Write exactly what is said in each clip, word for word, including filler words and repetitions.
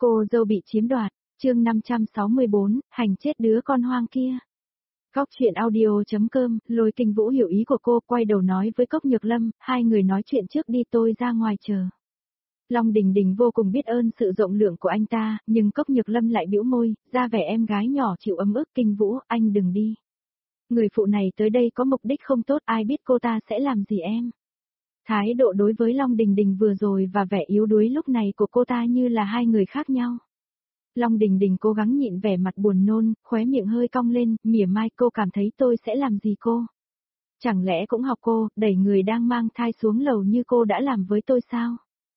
Cô dâu bị chiếm đoạt, chương năm trăm sáu mươi bốn, hành chết đứa con hoang kia. Cóc truyện audio.com, Lôi Kinh Vũ hiểu ý của cô, quay đầu nói với Cốc Nhược Lâm, hai người nói chuyện trước đi, tôi ra ngoài chờ. Long Đình Đình vô cùng biết ơn sự rộng lượng của anh ta, nhưng Cốc Nhược Lâm lại bĩu môi, ra vẻ em gái nhỏ chịu ấm ức. Kinh Vũ, anh đừng đi. Người phụ này tới đây có mục đích không tốt, ai biết cô ta sẽ làm gì em. Thái độ đối với Long Đình Đình vừa rồi và vẻ yếu đuối lúc này của cô ta như là hai người khác nhau. Long Đình Đình cố gắng nhịn vẻ mặt buồn nôn, khóe miệng hơi cong lên, mỉa mai. Cô cảm thấy tôi sẽ làm gì cô? Chẳng lẽ cũng học cô, đẩy người đang mang thai xuống lầu như cô đã làm với tôi sao?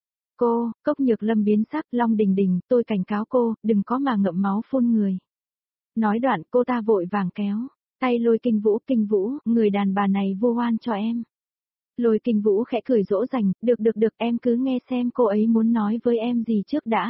Cô, Cốc Nhược Lâm biến sắc. Long Đình Đình, tôi cảnh cáo cô, đừng có mà ngậm máu phun người. Nói đoạn cô ta vội vàng kéo tay Lôi Kinh Vũ. Kinh Vũ, người đàn bà này vu oan cho em. Lôi Kinh Vũ khẽ cười dỗ dành, được được được, em cứ nghe xem cô ấy muốn nói với em gì trước đã.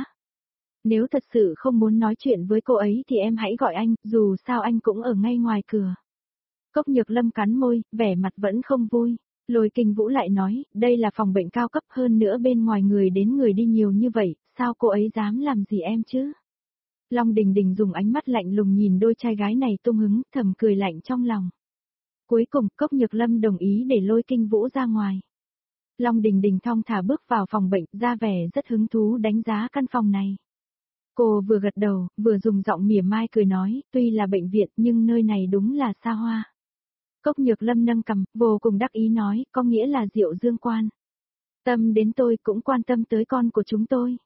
Nếu thật sự không muốn nói chuyện với cô ấy thì em hãy gọi anh, dù sao anh cũng ở ngay ngoài cửa. Cốc Nhược Lâm cắn môi, vẻ mặt vẫn không vui. Lôi Kinh Vũ lại nói, đây là phòng bệnh cao cấp, hơn nữa bên ngoài người đến người đi nhiều như vậy, sao cô ấy dám làm gì em chứ? Long Đình Đình dùng ánh mắt lạnh lùng nhìn đôi trai gái này tung hứng, thầm cười lạnh trong lòng. Cuối cùng, Cốc Nhược Lâm đồng ý để Lôi Kinh Vũ ra ngoài. Long Đình Đình thong thả bước vào phòng bệnh, ra vẻ rất hứng thú đánh giá căn phòng này. Cô vừa gật đầu, vừa dùng giọng mỉa mai cười nói, tuy là bệnh viện nhưng nơi này đúng là xa hoa. Cốc Nhược Lâm nâng cằm, vô cùng đắc ý nói, có nghĩa là Diệu Dương quan tâm đến tôi, cũng quan tâm tới con của chúng tôi.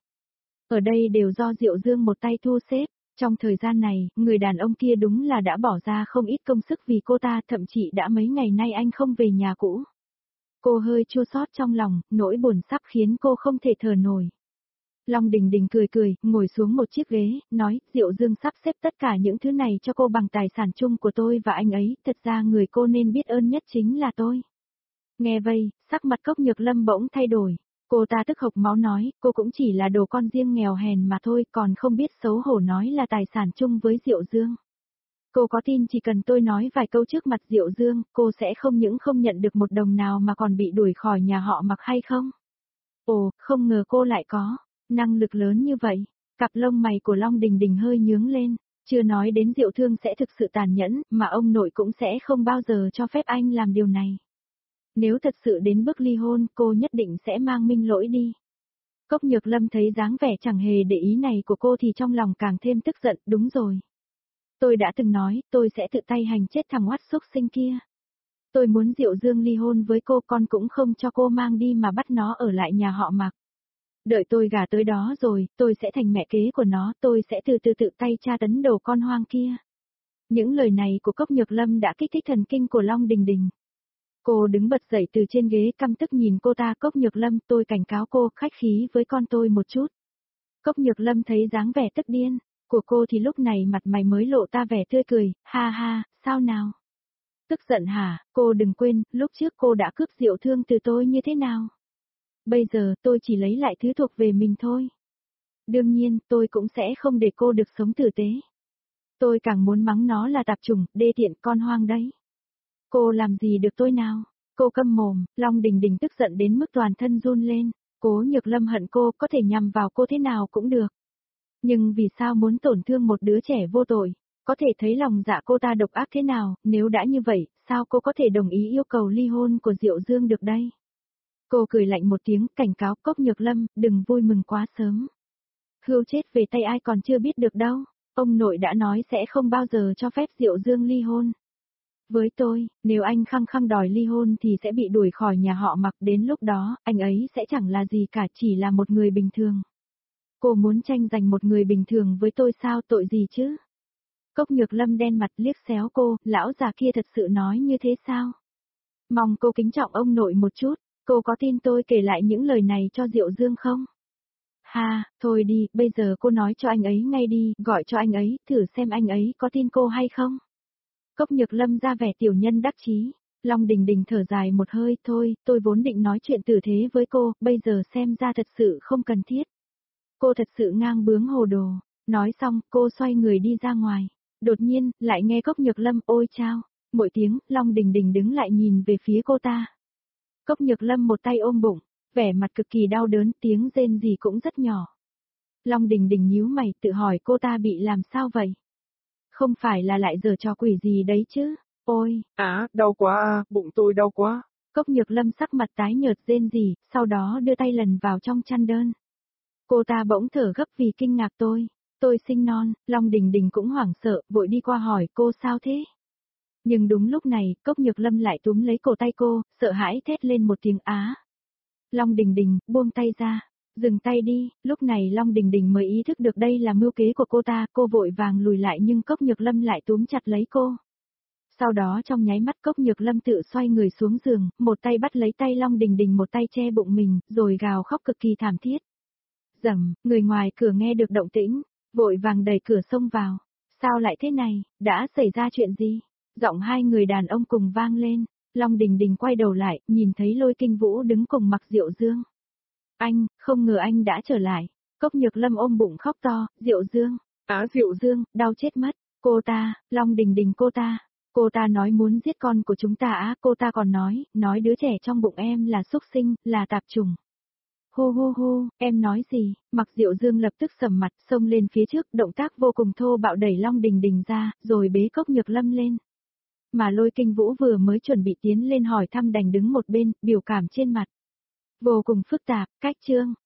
Ở đây đều do Diệu Dương một tay thu xếp. Trong thời gian này, người đàn ông kia đúng là đã bỏ ra không ít công sức vì cô ta, thậm chí đã mấy ngày nay anh không về nhà cũ. Cô hơi chua xót trong lòng, nỗi buồn sắp khiến cô không thể thở nổi. Long Đình Đình cười cười, ngồi xuống một chiếc ghế, nói, Diệu Dương sắp xếp tất cả những thứ này cho cô bằng tài sản chung của tôi và anh ấy, thật ra người cô nên biết ơn nhất chính là tôi. Nghe vậy, sắc mặt Cốc Nhược Lâm bỗng thay đổi. Cô ta tức hộc máu nói, cô cũng chỉ là đồ con riêng nghèo hèn mà thôi, còn không biết xấu hổ nói là tài sản chung với Diệu Dương. Cô có tin chỉ cần tôi nói vài câu trước mặt Diệu Dương, cô sẽ không những không nhận được một đồng nào mà còn bị đuổi khỏi nhà họ Mặc hay không? Ồ, không ngờ cô lại có năng lực lớn như vậy. Cặp lông mày của Long Đình Đình hơi nhướng lên, chưa nói đến Diệu Thương sẽ thực sự tàn nhẫn, mà ông nội cũng sẽ không bao giờ cho phép anh làm điều này. Nếu thật sự đến bước ly hôn, cô nhất định sẽ mang Minh Lỗi đi. Cốc Nhược Lâm thấy dáng vẻ chẳng hề để ý này của cô thì trong lòng càng thêm tức giận, đúng rồi. Tôi đã từng nói, tôi sẽ tự tay hành chết thằng oát xúc sinh kia. Tôi muốn Diệu Dương ly hôn với cô, con cũng không cho cô mang đi mà bắt nó ở lại nhà họ Mặc. Đợi tôi gả tới đó rồi, tôi sẽ thành mẹ kế của nó, tôi sẽ từ từ tự tay tra tấn đồ con hoang kia. Những lời này của Cốc Nhược Lâm đã kích thích thần kinh của Long Đình Đình. Cô đứng bật dậy từ trên ghế, căm tức nhìn cô ta. Cốc Nhược Lâm, tôi cảnh cáo cô, khách khí với con tôi một chút. Cốc Nhược Lâm thấy dáng vẻ tức điên của cô thì lúc này mặt mày mới lộ ta vẻ tươi cười, ha ha, sao nào? Tức giận hả? Cô đừng quên, lúc trước cô đã cướp Diệu Thương từ tôi như thế nào? Bây giờ tôi chỉ lấy lại thứ thuộc về mình thôi. Đương nhiên, tôi cũng sẽ không để cô được sống tử tế. Tôi càng muốn mắng nó là tạp chủng, đê tiện, con hoang đấy. Cô làm gì được tôi nào? Cô câm mồm. Long Đình Đình tức giận đến mức toàn thân run lên. Cố Nhược Lâm hận cô, có thể nhằm vào cô thế nào cũng được. Nhưng vì sao muốn tổn thương một đứa trẻ vô tội? Có thể thấy lòng dạ cô ta độc ác thế nào, nếu đã như vậy, sao cô có thể đồng ý yêu cầu ly hôn của Diệu Dương được đây? Cô cười lạnh một tiếng, cảnh cáo Cốc Nhược Lâm, đừng vui mừng quá sớm. Hươu chết về tay ai còn chưa biết được đâu. Ông nội đã nói sẽ không bao giờ cho phép Diệu Dương ly hôn với tôi, nếu anh khăng khăng đòi ly hôn thì sẽ bị đuổi khỏi nhà họ Mặc, đến lúc đó, anh ấy sẽ chẳng là gì cả, chỉ là một người bình thường. Cô muốn tranh giành một người bình thường với tôi sao, tội gì chứ? Cốc Nhược Lâm đen mặt liếc xéo cô, lão già kia thật sự nói như thế sao? Mong cô kính trọng ông nội một chút, cô có tin tôi kể lại những lời này cho Diệu Dương không? Ha, thôi đi, bây giờ cô nói cho anh ấy ngay đi, gọi cho anh ấy, thử xem anh ấy có tin cô hay không? Cốc Nhược Lâm ra vẻ tiểu nhân đắc chí. Long Đình Đình thở dài một hơi, thôi, tôi vốn định nói chuyện tử thế với cô, bây giờ xem ra thật sự không cần thiết. Cô thật sự ngang bướng hồ đồ. Nói xong, cô xoay người đi ra ngoài. Đột nhiên, lại nghe Cốc Nhược Lâm ôi chao. Mỗi tiếng, Long Đình Đình đứng lại nhìn về phía cô ta. Cốc Nhược Lâm một tay ôm bụng, vẻ mặt cực kỳ đau đớn, tiếng rên rỉ cũng rất nhỏ. Long Đình Đình nhíu mày tự hỏi cô ta bị làm sao vậy? Không phải là lại giở trò quỷ gì đấy chứ? Ôi! Á, đau quá à, bụng tôi đau quá. Cốc Nhược Lâm sắc mặt tái nhợt rên rỉ, sau đó đưa tay lần vào trong chăn đơn. Cô ta bỗng thở gấp vì kinh ngạc tôi. Tôi sinh non, Long Đình Đình cũng hoảng sợ, vội đi qua hỏi cô sao thế? Nhưng đúng lúc này, Cốc Nhược Lâm lại túm lấy cổ tay cô, sợ hãi thét lên một tiếng á. Long Đình Đình, buông tay ra. Dừng tay đi, lúc này Long Đình Đình mới ý thức được đây là mưu kế của cô ta, cô vội vàng lùi lại nhưng Cốc Nhược Lâm lại túm chặt lấy cô. Sau đó trong nháy mắt Cốc Nhược Lâm tự xoay người xuống giường, một tay bắt lấy tay Long Đình Đình một tay che bụng mình, rồi gào khóc cực kỳ thảm thiết. Rầm, người ngoài cửa nghe được động tĩnh, vội vàng đẩy cửa xông vào. Sao lại thế này, đã xảy ra chuyện gì? Giọng hai người đàn ông cùng vang lên, Long Đình Đình quay đầu lại, nhìn thấy Lôi Kinh Vũ đứng cùng Mặc Diệu Dương. Anh, không ngờ anh đã trở lại. Cốc Nhược Lâm ôm bụng khóc to, Diệu Dương, á Diệu Dương, đau chết mất. Cô ta, Long Đình Đình cô ta, cô ta nói muốn giết con của chúng ta á, cô ta còn nói, nói đứa trẻ trong bụng em là xúc sinh, là tạp trùng. Hô hô hô, em nói gì? Mặc Diệu Dương lập tức sầm mặt, xông lên phía trước, động tác vô cùng thô bạo đẩy Long Đình Đình ra, rồi bế Cốc Nhược Lâm lên. Mà Lôi Kinh Vũ vừa mới chuẩn bị tiến lên hỏi thăm đành đứng một bên, biểu cảm trên mặt vô cùng phức tạp. Cách chương